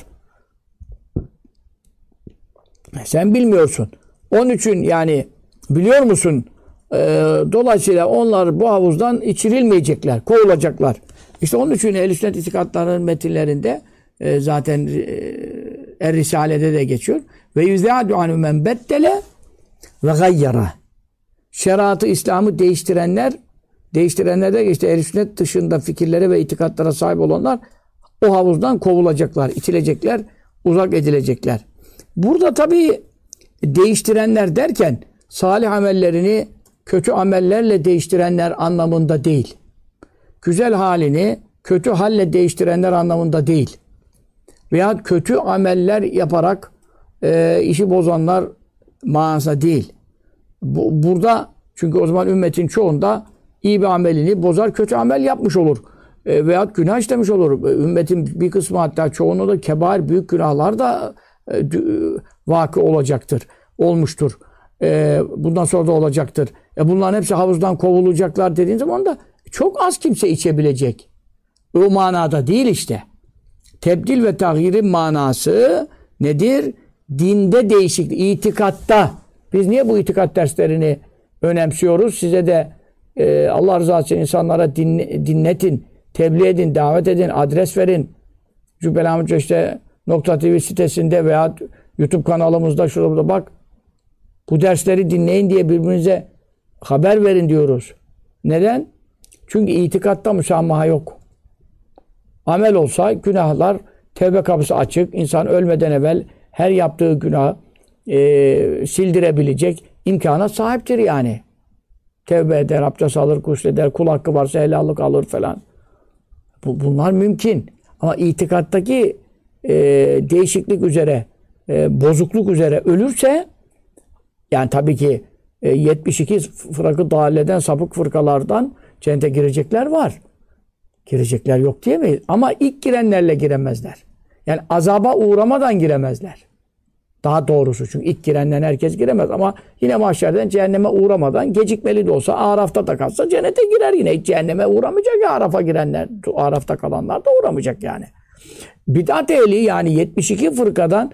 Sen bilmiyorsun. Onun için yani biliyor musun? Dolayısıyla onlar bu havuzdan içirilmeyecekler, kovulacaklar. İşte onun için Ehl-i Sünnet itikadlarının metinlerinde zaten Er-Risale'de de geçiyor. Ve yüzâdu anhu men beddele ve gayyara. Şeriatı İslam'ı değiştirenler de işte Ehl-i Sünnet dışında fikirlere ve itikadlara sahip olanlar o havuzdan kovulacaklar, itilecekler, uzak edilecekler. Burada tabii değiştirenler derken salih amellerini kötü amellerle değiştirenler anlamında değil. Güzel halini kötü halle değiştirenler anlamında değil. Veya kötü ameller yaparak işi bozanlar manasında değil. Burada çünkü o zaman ümmetin çoğunda iyi bir amelini bozar, kötü amel yapmış olur. Veya günah işlemiş olur. Ümmetin bir kısmı hatta çoğunu da kebair büyük günahlar da vakı olacaktır. Olmuştur. Bundan sonra da olacaktır. Bunların hepsi havuzdan kovulacaklar dediğin zaman da çok az kimse içebilecek. O manada değil işte. Tebdil ve tagyirin manası nedir? Dinde değişiklik, itikatta. Biz niye bu itikat derslerini önemsiyoruz? Size de Allah rızası için insanlara dinletin, tebliğ edin, davet edin, adres verin. Cübbeli Ahmet işte .tv sitesinde veya YouTube kanalımızda şurada bak. Bu dersleri dinleyin diye birbirinize haber verin diyoruz. Neden? Çünkü itikatta müsamaha yok. Amel olsa günahlar tevbe kapısı açık. İnsan ölmeden evvel her yaptığı günahı sildirebilecek imkana sahiptir yani. Tevbe eder, abdest alır, gusleder, kul hakkı varsa helallik alır falan. Bunlar mümkün. Ama itikattaki değişiklik üzere, bozukluk üzere ölürse yani tabii ki 72 fırkı dâleden, sapık fırkalardan cennete girecekler var. Girecekler yok diyemeyiz. Ama ilk girenlerle giremezler. Yani azaba uğramadan giremezler. Daha doğrusu çünkü ilk girenden herkes giremez ama yine mahşerden cehenneme uğramadan gecikmeli de olsa Araf'ta da kalsa cennete girer yine. Hiç cehenneme uğramayacak ya Araf'a girenler. Araf'ta kalanlar da uğramayacak yani. Bid'at ehli yani 72 fırkadan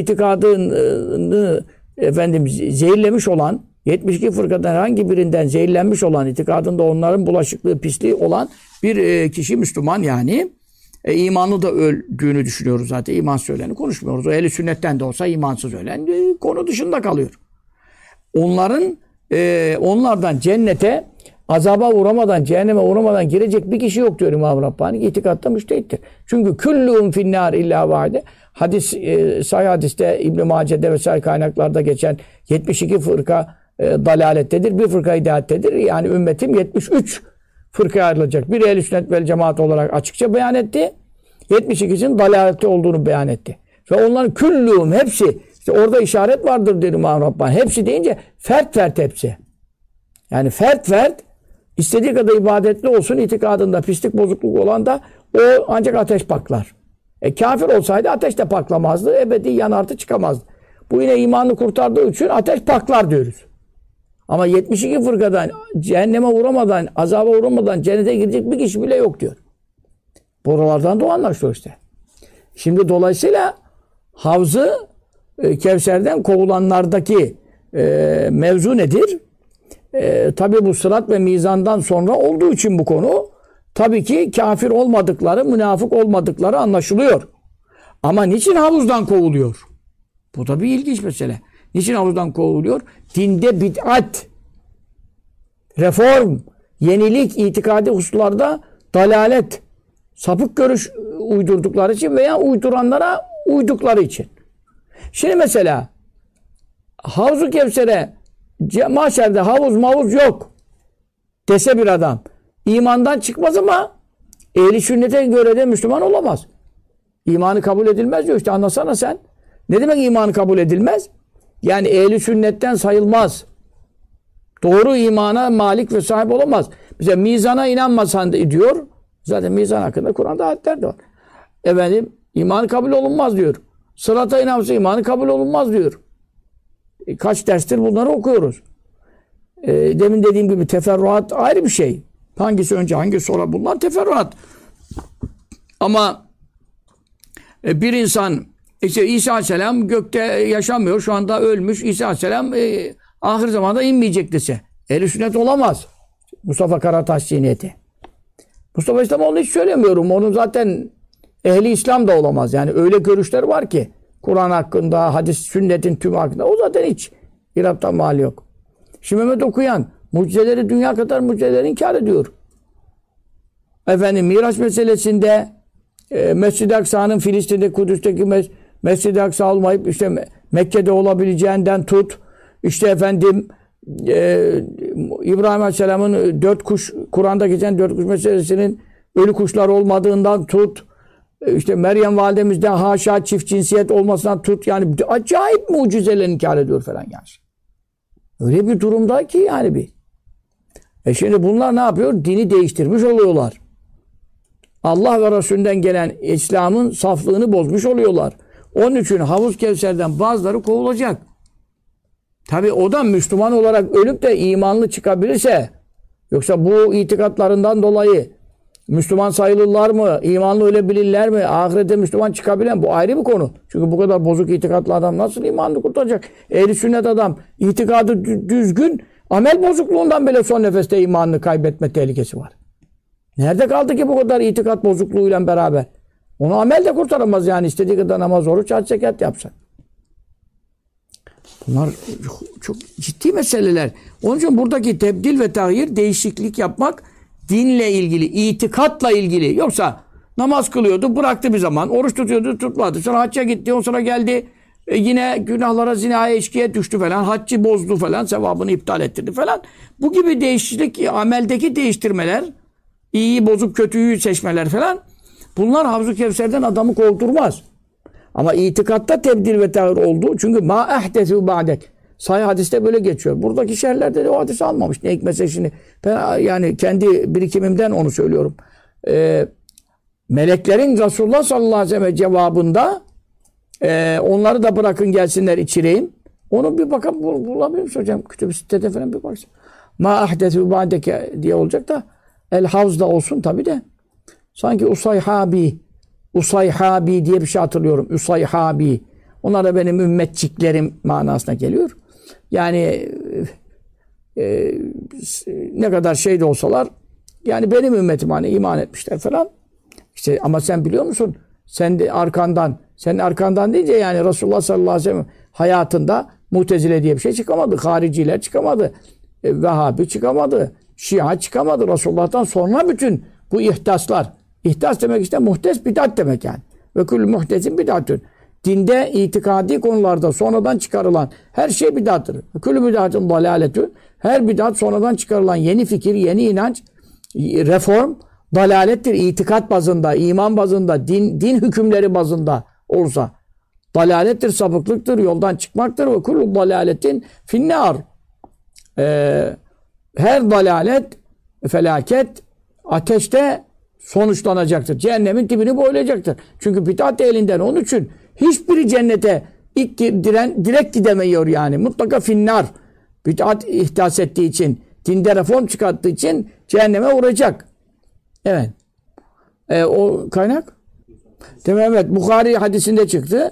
itikadını zehirlemiş olan 72 fırkadan herhangi birinden zehirlenmiş olan itikadında onların bulaşıklığı, pisliği olan bir kişi Müslüman yani imanlı da öldüğünü düşünüyoruz zaten. İmansız öleni konuşmuyoruz. O Ehl-i Sünnet'ten de olsa imansız ölen konu dışında kalıyor. Onlardan cennete azaba uğramadan, cehenneme uğramadan girecek bir kişi yok diyor İmam Rabbani. İtikatta müştehittir. Çünkü küllûhum finnâr illa vâde. Hadis, sahih hadiste İbn-i Mace'de vesaire kaynaklarda geçen 72 fırka dalalettedir. Bir fırka hidayettedir. Yani ümmetim 73 fırkaya ayrılacak. Biri ehl-i sünnet vel cemaat olarak açıkça beyan etti. 72'sinin dalalette olduğunu beyan etti. Ve onların küllûhum hepsi, işte orada işaret vardır diyor İmam Rabbani. Hepsi deyince fert fert hepsi. Yani fert fert istediği kadar ibadetli olsun, itikadında pislik bozukluk olan da o ancak ateş paklar. Kafir olsaydı ateş de paklamazdı. Ebedi yanardı çıkamazdı. Bu yine imanını kurtardığı için ateş paklar diyoruz. Ama 72 fırkadan cehenneme uğramadan, azaba uğramadan cennete girecek bir kişi bile yok diyor. Buralardan da o anlaşılıyor işte. Şimdi dolayısıyla Havz-ı Kevser'den kovulanlardaki mevzu nedir? Tabi bu sırat ve mizandan sonra olduğu için bu konu tabii ki kafir olmadıkları, münafık olmadıkları anlaşılıyor. Ama niçin havuzdan kovuluyor? Bu da bir ilginç mesele. Niçin havuzdan kovuluyor? Dinde bid'at, reform, yenilik, itikadi hususlarda dalalet, sapık görüş uydurdukları için veya uyduranlara uydukları için. Şimdi mesela Havz-ı Kevser'e mahşerde havuz mavuz yok dese bir adam imandan çıkmaz ama ehli sünnete göre de Müslüman olamaz. İmanı kabul edilmez diyor. İşte anlasana sen. Ne demek imanı kabul edilmez? Yani ehli sünnetten sayılmaz. Doğru imana malik ve sahip olamaz. Bize mizana inanmasan diyor. Zaten mizan hakkında Kur'an'da ayetler de var. Efendim imanı kabul olunmaz diyor. Sırata inanmasa imanı kabul olunmaz diyor. Kaç derstir bunları okuyoruz. Demin dediğim gibi teferruat ayrı bir şey. Hangisi önce hangisi sonra bunlar teferruat. Ama bir insan işte İsa Aleyhisselam gökte yaşamıyor. Şu anda ölmüş. İsa Aleyhisselam ahir zamanda inmeyecek dese. Ehl-i sünnet olamaz. Mustafa Karataş zihniyeti. Mustafa İslamoğlu'nu hiç söylemiyorum. Onun zaten ehli İslam da olamaz. Yani öyle görüşler var ki Kur'an hakkında, hadis, sünnetin tümü hakkında. O zaten hiç iraptan mal yok. Şimdi Mehmet Okuyan mucizeleri, dünya kadar mucizeleri inkar ediyor. Efendim Miraç meselesinde Mescid-i Aksa'nın Filistin'de, Kudüs'teki Mescid-i Aksa olmayıp işte Mekke'de olabileceğinden tut. İşte efendim İbrahim Aleyhisselam'ın 4 kuş, Kur'an'da geçen 4 kuş meselesinin ölü kuşlar olmadığından tut. İşte Meryem validemizden haşa çift cinsiyet olmasından tut. Yani acayip mucizeler inkar ediyor falan yani. Öyle bir durumda ki yani bir. Şimdi bunlar ne yapıyor? Dini değiştirmiş oluyorlar. Allah ve Resulünden gelen İslam'ın saflığını bozmuş oluyorlar. Onun için Havuz Kevser'den bazıları kovulacak. Tabi o da Müslüman olarak ölüp de imanlı çıkabilirse, yoksa bu itikatlarından dolayı Müslüman sayılırlar mı? İmanlı ölebilirler mi? Ahirete Müslüman çıkabilen bu ayrı bir konu. Çünkü bu kadar bozuk itikatlı adam nasıl imanını kurtaracak? Ehli sünnet adam itikadı düzgün, amel bozukluğundan bile son nefeste imanını kaybetme tehlikesi var. Nerede kaldı ki bu kadar itikat bozukluğuyla beraber? Onu amel de kurtaramaz yani. İstediği kadar namaz, oruç, hac, zekat yapsak. Bunlar çok ciddi meseleler. Onun için buradaki tebdil ve tahir, değişiklik yapmak dinle ilgili, itikatla ilgili. Yoksa namaz kılıyordu, bıraktı bir zaman. Oruç tutuyordu, tutmadı. Sonra hacca gitti, o sonra geldi. Yine günahlara, zinaya, içkiye düştü falan. Haccı bozdu falan, sevabını iptal ettirdi falan. Bu gibi değişiklik, ameldeki değiştirmeler, İyiyi bozup kötüyü seçmeler falan. Bunlar Havz-ı Kevser'den adamı kovdurmaz. Ama itikatta tebdil ve tahir oldu. Çünkü ma ahdesu ba'dek. Sahih hadiste böyle geçiyor. Buradaki şerhlerde de o hadisi almamış. Ne hikmetse şimdi. Ben yani kendi birikimimden onu söylüyorum. Meleklerin Resulullah sallallahu aleyhi ve sellem cevabında onları da bırakın gelsinler içireyim. Onu bir bakıp bulabilir misin hocam? Kütüb-i Sitte'de falan bir baksın. Ma ahdesu ba'deke diye olacak da El Havz'da olsun tabi de. Sanki Usayhabi diye bir şey hatırlıyorum. Usayhabi. Onlar da benim ümmetçiklerim manasına geliyor. Yani ne kadar şey de olsalar yani benim ümmetim hani iman etmişler falan. İşte ama sen biliyor musun? Sen de arkandan, senin arkandan deyince yani Resulullah sallallahu aleyhi ve sellem hayatında Mutezile diye bir şey çıkamadı. Hariciler çıkamadı. Vehhabi çıkamadı. Şia çıkamadı. Resulullah'tan sonra bütün bu ihtaslar. İhtas demek işte muhtes bid'at demek yani. Ve kullü muhtesin bid'atün. Dinde itikadi konularda sonradan çıkarılan her şey bid'attır. Kullü bid'atın dalaletün. Her bid'at sonradan çıkarılan yeni fikir, yeni inanç, reform dalalettir. İtikat bazında, iman bazında, din hükümleri bazında olursa. Dalalettir, sapıklıktır, yoldan çıkmaktır. Ve kullu dalaletin finnâr. Her dalalet, felaket ateşte sonuçlanacaktır. Cehennemin dibini boylayacaktır. Çünkü bid'at elinden. Onun için hiçbiri cennete direkt gidemiyor yani. Mutlaka finnâr. Bid'at ihdas ettiği için, dinde reform çıkarttığı için cehenneme uğrayacak. Evet. O kaynak? Değil mi? Evet. Bukhari hadisinde çıktı.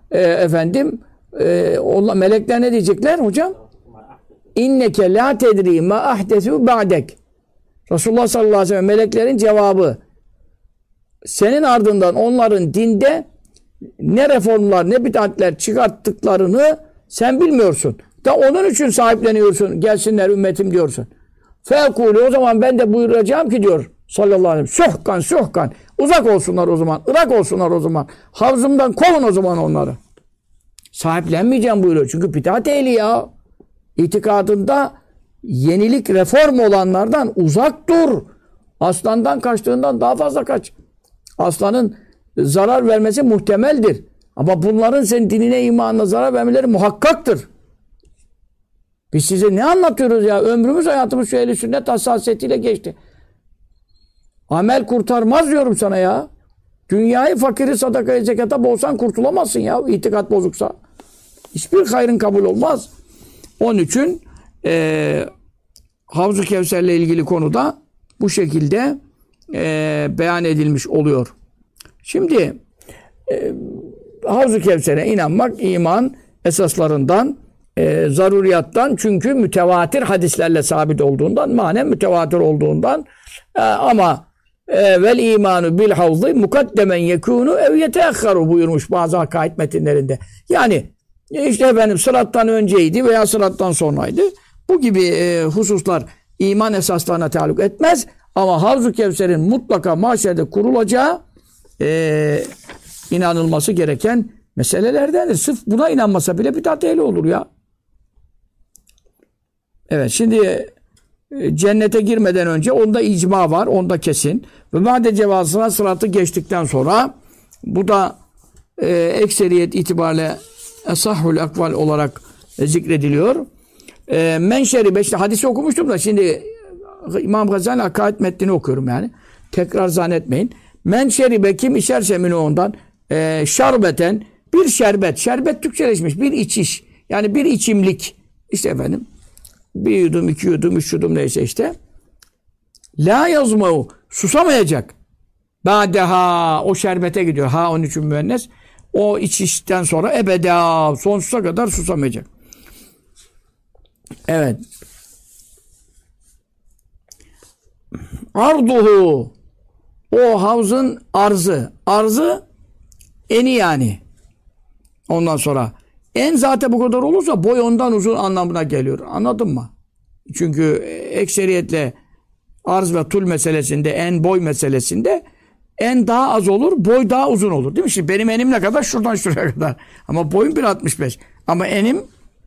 Melekler ne diyecekler hocam? İnneke la tedri ma ahdesu ba'dek. Resulullah sallallahu aleyhi ve sellem meleklerin cevabı. Senin ardından onların dinde ne reformlar, ne bid'atler çıkarttıklarını sen bilmiyorsun. Da onun için sahipleniyorsun. Gelsinler ümmetim diyorsun. Fekûlü o zaman ben de buyuracağım ki diyor sallallahu aleyhi ve sellem. Suhkan. Uzak olsunlar o zaman. Irak olsunlar o zaman. Havzımdan kovun o zaman onları. Sahiplenmeyeceğim buyuruyor. Çünkü bid'at ehli ya. İtikadında yenilik, reform olanlardan uzak dur. Aslandan kaçtığından daha fazla kaç. Aslanın zarar vermesi muhtemeldir. Ama bunların senin dinine, imanına zarar vermeleri muhakkaktır. Biz size ne anlatıyoruz ya? Ömrümüz, hayatımız şu ehl-i sünnet hassasiyetiyle geçti. Amel kurtarmaz diyorum sana ya. Dünyayı fakiri sadakaya zekata boğsan kurtulamazsın ya. İtikat bozuksa. Hiçbir hayrın kabul olmaz. Onun için Havz-ı Kevser'le ilgili konuda bu şekilde beyan edilmiş oluyor. Şimdi Havz-ı Kevser'e inanmak iman esaslarından, zaruriyattan, çünkü mütevatir hadislerle sabit olduğundan, manen mütevatir olduğundan, ama vel imanu bil havzı mukaddemen yekûnu ev yeteakharu buyurmuş bazı akaid metinlerinde. Yani işte efendim sırattan önceydi veya sırattan sonraydı. Bu gibi hususlar iman esaslarına taalluk etmez. Ama Havz-ı Kevser'in mutlaka mahşerde kurulacağı inanılması gereken meselelerdendir. Sırf buna inanmasa bile bid'at ehli olur ya. Evet, şimdi cennete girmeden önce onda icma var, onda kesin. Ve ba'de cevazına sıratı geçtikten sonra bu da ekseriyet itibariyle esahhul akval olarak zikrediliyor. Men şeribe, işte hadisi okumuştum da şimdi İmam Gazali akaid metnini okuyorum yani. Tekrar zannetmeyin. Men şeribe, kim içerse minhu ondan şarbeten, bir şerbet. Şerbet Türkçeleşmiş. Bir içiş. Yani bir içimlik. İşte efendim bir yudum, iki yudum, üç yudum neyse işte. La yazmau. Susamayacak. Ba'deha. O şerbete gidiyor. Ha onun için müennes. O içişten sonra ebeda. Sonsuza kadar susamayacak. Evet. Arduhu. O havzın arzı. Arzı eni yani. Ondan sonra en zaten bu kadar olursa boy ondan uzun anlamına geliyor. Anladın mı? Çünkü ekseriyetle arz ve tul meselesinde, en boy meselesinde en daha az olur, boy daha uzun olur. Değil mi? Şimdi benim enim ne kadar? Şuradan şuraya kadar. Ama boyum 1.65. Ama enim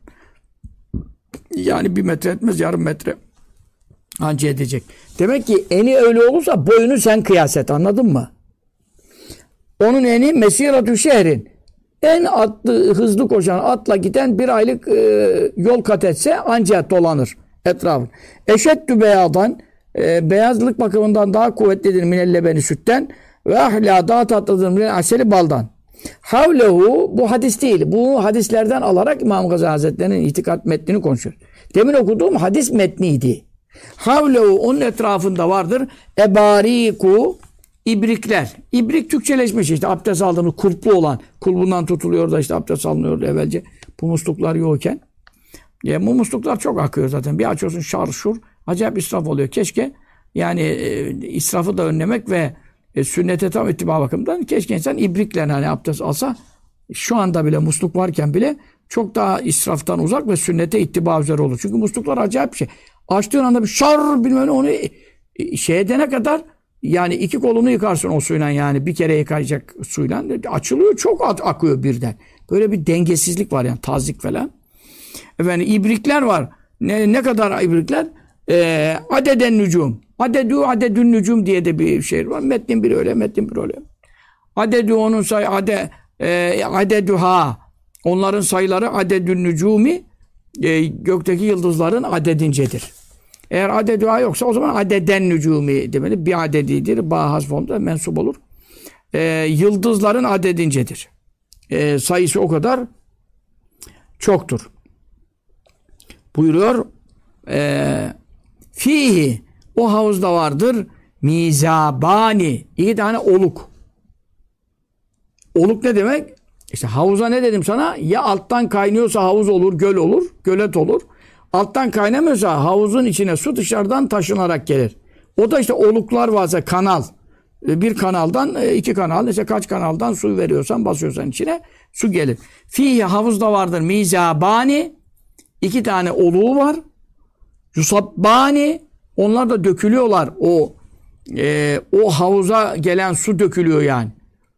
yani 1 metre etmez, yarım metre anca edecek. Demek ki eni öyle olursa boyunu sen kıyas et. Anladın mı? Onun eni mesiratü şehrin. En hızlı koşan, atla giden bir aylık yol kat etse ancak dolanır etrafı. Eşeddü beyadan, beyazlık bakımından daha kuvvetlidir minellebeni sütten ve ahla daha tatlıdır minel aseli baldan. Havlehu, bu hadis değil. Bu hadislerden alarak İmam Gazali Hazretleri'nin itikat metnini konuşuyor. Demin okuduğum hadis metniydi. Havlehu, onun etrafında vardır. Ebariku, İbrikler. İbrik Türkçeleşmiş işte, abdest aldığımız kulplu olan. Kulbundan tutuluyor da işte abdest alınıyordu evvelce. Bu musluklar yokken. Bu musluklar çok akıyor zaten. Bir açıyorsun şarşur. Acayip israf oluyor. Keşke yani israfı da önlemek ve sünnete tam ittiba bakımından keşke insan ibrikle hani abdest alsa. Şu anda bile musluk varken bile çok daha israftan uzak ve sünnete ittiba üzere olur. Çünkü musluklar acayip bir şey. Açtığın anda bir şar bilmem ne, onu şeye dene kadar yani 2 kolunu yıkarsın o suyla, yani bir kere yıkayacak suyla açılıyor, çok akıyor birden. Böyle bir dengesizlik var yani, tazik falan. Efendim ibrikler var. Ne kadar ibrikler? Adeden nücum. Adedün nücum diye de bir şey var. Metnin biri öyle, metnin biri öyle. Adedü onun adeduha. Onların sayıları adedün nücumi, gökteki yıldızların adedincedir. Eğer adeduha yoksa o zaman adeden nücumi demeli. Bir adedidir. Ba hasfonda mensup olur. Yıldızların adedincedir. Sayısı o kadar çoktur. Buyuruyor. Fihi, o havuzda vardır mizabani, 2 tane oluk. Oluk ne demek? İşte havuza ne dedim sana? Ya alttan kaynıyorsa havuz olur, göl olur, gölet olur. Alttan kaynamıyorsa havuzun içine su dışarıdan taşınarak gelir. O da işte oluklar varsa kanal. Bir kanaldan 2 kanal, işte kaç kanaldan su veriyorsan, basıyorsan içine su gelir. Fihi, havuzda vardır mizabani, 2 tane oluğu var. Yusabbani, onlar da dökülüyorlar. O havuza gelen su dökülüyor yani.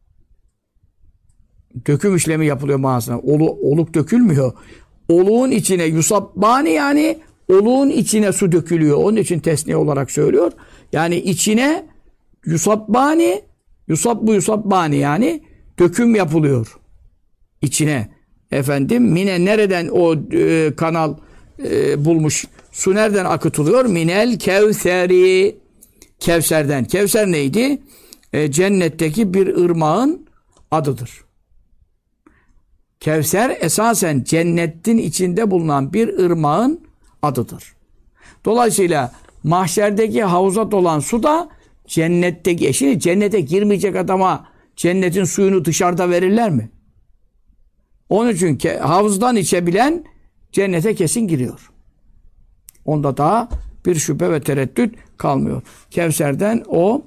Döküm işlemi yapılıyor mağazına. Oluk dökülmüyor. Oluğun içine yusabbani, yani oluğun içine su dökülüyor. Onun için tesniye olarak söylüyor. Yani içine yusabbani, yusabbani, yani döküm yapılıyor. İçine. Efendim mine, nereden o kanal bulmuş? Su nereden akıtılıyor? Minel Kevseri. Kevser'den. Kevser neydi? Cennetteki bir ırmağın adıdır. Kevser esasen cennetin içinde bulunan bir ırmağın adıdır. Dolayısıyla mahşerdeki havuza dolan su da cennetteki, şimdi cennete girmeyecek adama cennetin suyunu dışarıda verirler mi? Onun için havuzdan içebilen cennete kesin giriyor. Onda daha bir şüphe ve tereddüt kalmıyor. Kevser'den o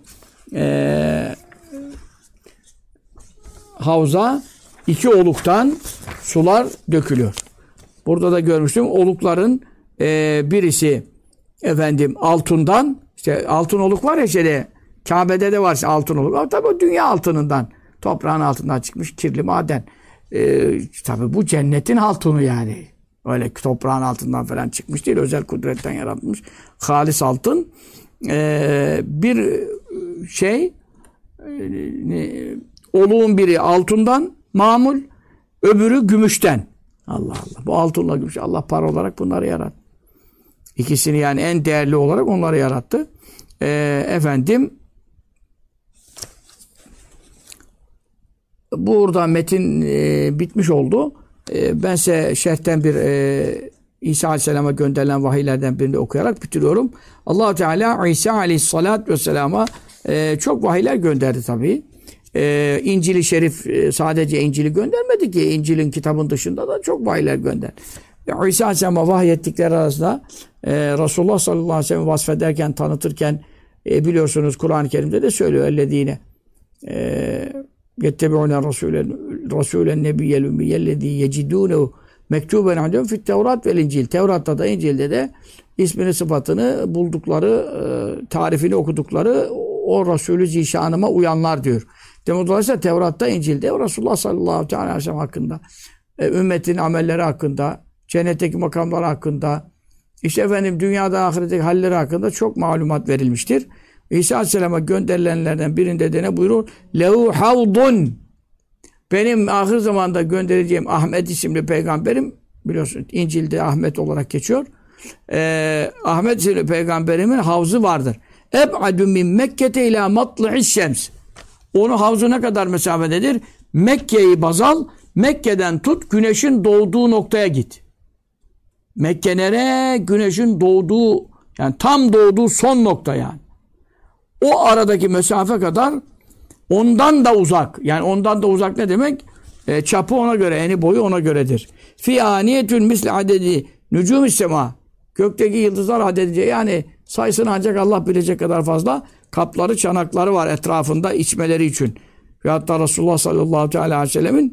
havuza 2 oluktan sular dökülüyor. Burada da görmüştüm. Olukların birisi efendim altından, işte altın oluk var ya şeyde, Kabe'de de var altın oluk. Ama tabii o dünya altınından, toprağın altından çıkmış kirli maden. Tabii bu cennetin altını yani. Öyle toprağın altından falan çıkmış değil. Özel kudretten yaratmış. Halis altın. Bir şey oluğun biri altından mamul, öbürü gümüşten. Allah Allah. Bu altınla gümüş. Allah para olarak bunları yarattı. İkisini yani en değerli olarak onları yarattı. Efendim burada metin bitmiş oldu. Ben size şerhten bir İsa Aleyhisselam'a gönderilen vahiylerden birini okuyarak bitiriyorum. Allah Teala İsa Aleyhisselatü Vesselam'a çok vahiyler gönderdi tabii. İncil-i Şerif sadece İncil'i göndermedi ki. İncil'in kitabın dışında da çok vahiyler gönderdi. İsa Aleyhisselam'a vahyettikleri arasında Resulullah sallallahu aleyhi ve sellem vasfederken, tanıtırken biliyorsunuz Kur'an-ı Kerim'de de söylüyor. Ellezine yettebi'une Resulen nebiyyel ümmiyellezî yecidûnehu mektuben aleyhim fit Tevrat vel İncil. Tevrat'ta da İncil'de de ismini, sıfatını buldukları, tarifini okudukları o Resulü zişanıma uyanlar diyor. Dolayısıyla Tevrat'ta, İncil'de Resulullah sallallahu aleyhi ve sellem hakkında, ümmetin amelleri hakkında, cennetteki makamları hakkında, işte efendim dünyada ahiretteki halleri hakkında çok malumat verilmiştir. İsa Aleyhisselam'a gönderilenlerden birinde de ne buyurur? Lehu havdun. Benim ahir zamanda göndereceğim Ahmet isimli peygamberim, biliyorsun İncil'de Ahmet olarak geçiyor. Ahmet isimli peygamberimin havzı vardır. Eb'adü min Mekke'te ilâ matlı'is şems. Onun havzu ne kadar mesafededir? Mekke'yi baz al, Mekke'den tut, güneşin doğduğu noktaya git. Mekke nereye? Güneşin doğduğu, yani tam doğduğu son nokta yani. O aradaki mesafe kadar ondan da uzak. Yani ondan da uzak ne demek? Çapı ona göre, eni boyu ona göredir. Fi aniyetün misli adedi nücum-i sema. Gökteki yıldızlar adedince, yani sayısını ancak Allah bilecek kadar fazla kapları, çanakları var etrafında içmeleri için. Ve hatta Resulullah sallallahu aleyhi ve sellemin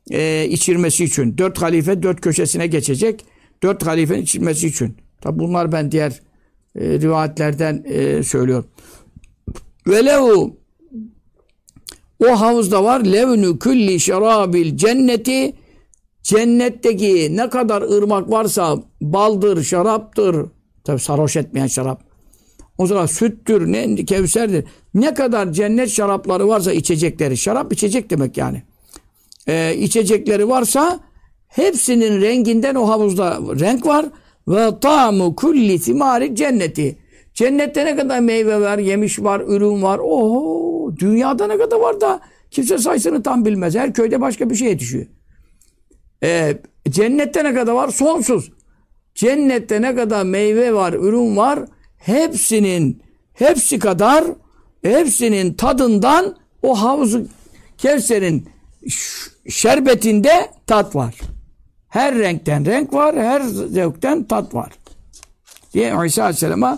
içirmesi için. 4 halife 4 köşesine geçecek. 4 halifenin içirmesi için. Tabi bunlar ben diğer rivayetlerden söylüyorum. Ve lehu, o havuzda var, levnü külli şerabil cenneti, cennetteki ne kadar ırmak varsa, baldır, şaraptır, tabi sarhoş etmeyen şarap, o zaman süttür, kevserdir, ne kadar cennet şarapları varsa, içecekleri, şarap içecek demek yani, içecekleri varsa hepsinin renginden o havuzda renk var. Ve ta'mu kulli thimari cenneti, cennette ne kadar meyve var, yemiş var, ürün var, oho, dünyada ne kadar var da kimse sayısını tam bilmez, her köyde başka bir şey yetişiyor. Cennette ne kadar var? Sonsuz. Cennette ne kadar meyve var, ürün var, hepsi kadar, hepsinin tadından o havuz-u Kevser'in şerbetinde tat var. Her renkten renk var, her zevkten tat var diye İsa Aleyhisselam'a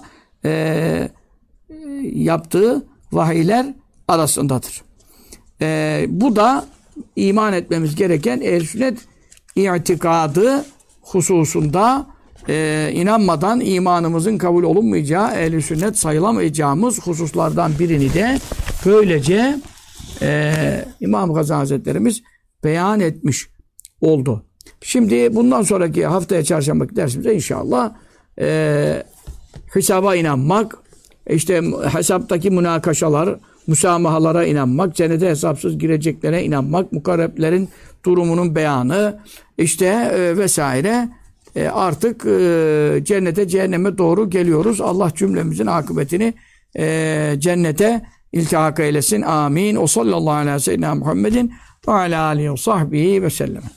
yaptığı vahiyler arasındadır. Bu da iman etmemiz gereken ehl-i sünnet itikadı hususunda inanmadan imanımızın kabul olunmayacağı, ehl-i sünnet sayılamayacağımız hususlardan birini de böylece İmam Gazali Hazretlerimiz beyan etmiş oldu. Şimdi bundan sonraki haftaya çarşamba dersimizde inşallah hesaba inanmak, işte hesaptaki münakaşalar, müsamahalara inanmak, cennete hesapsız gireceklere inanmak, mukarreplerin durumunun beyanı, işte vesaire. Artık cennete, cehenneme doğru geliyoruz. Allah cümlemizin akıbetini cennete iltihak eylesin. Amin. O sallallahu aleyhi ve sellem Muhammedin ve ala alihi ve sahbihi ve sellem.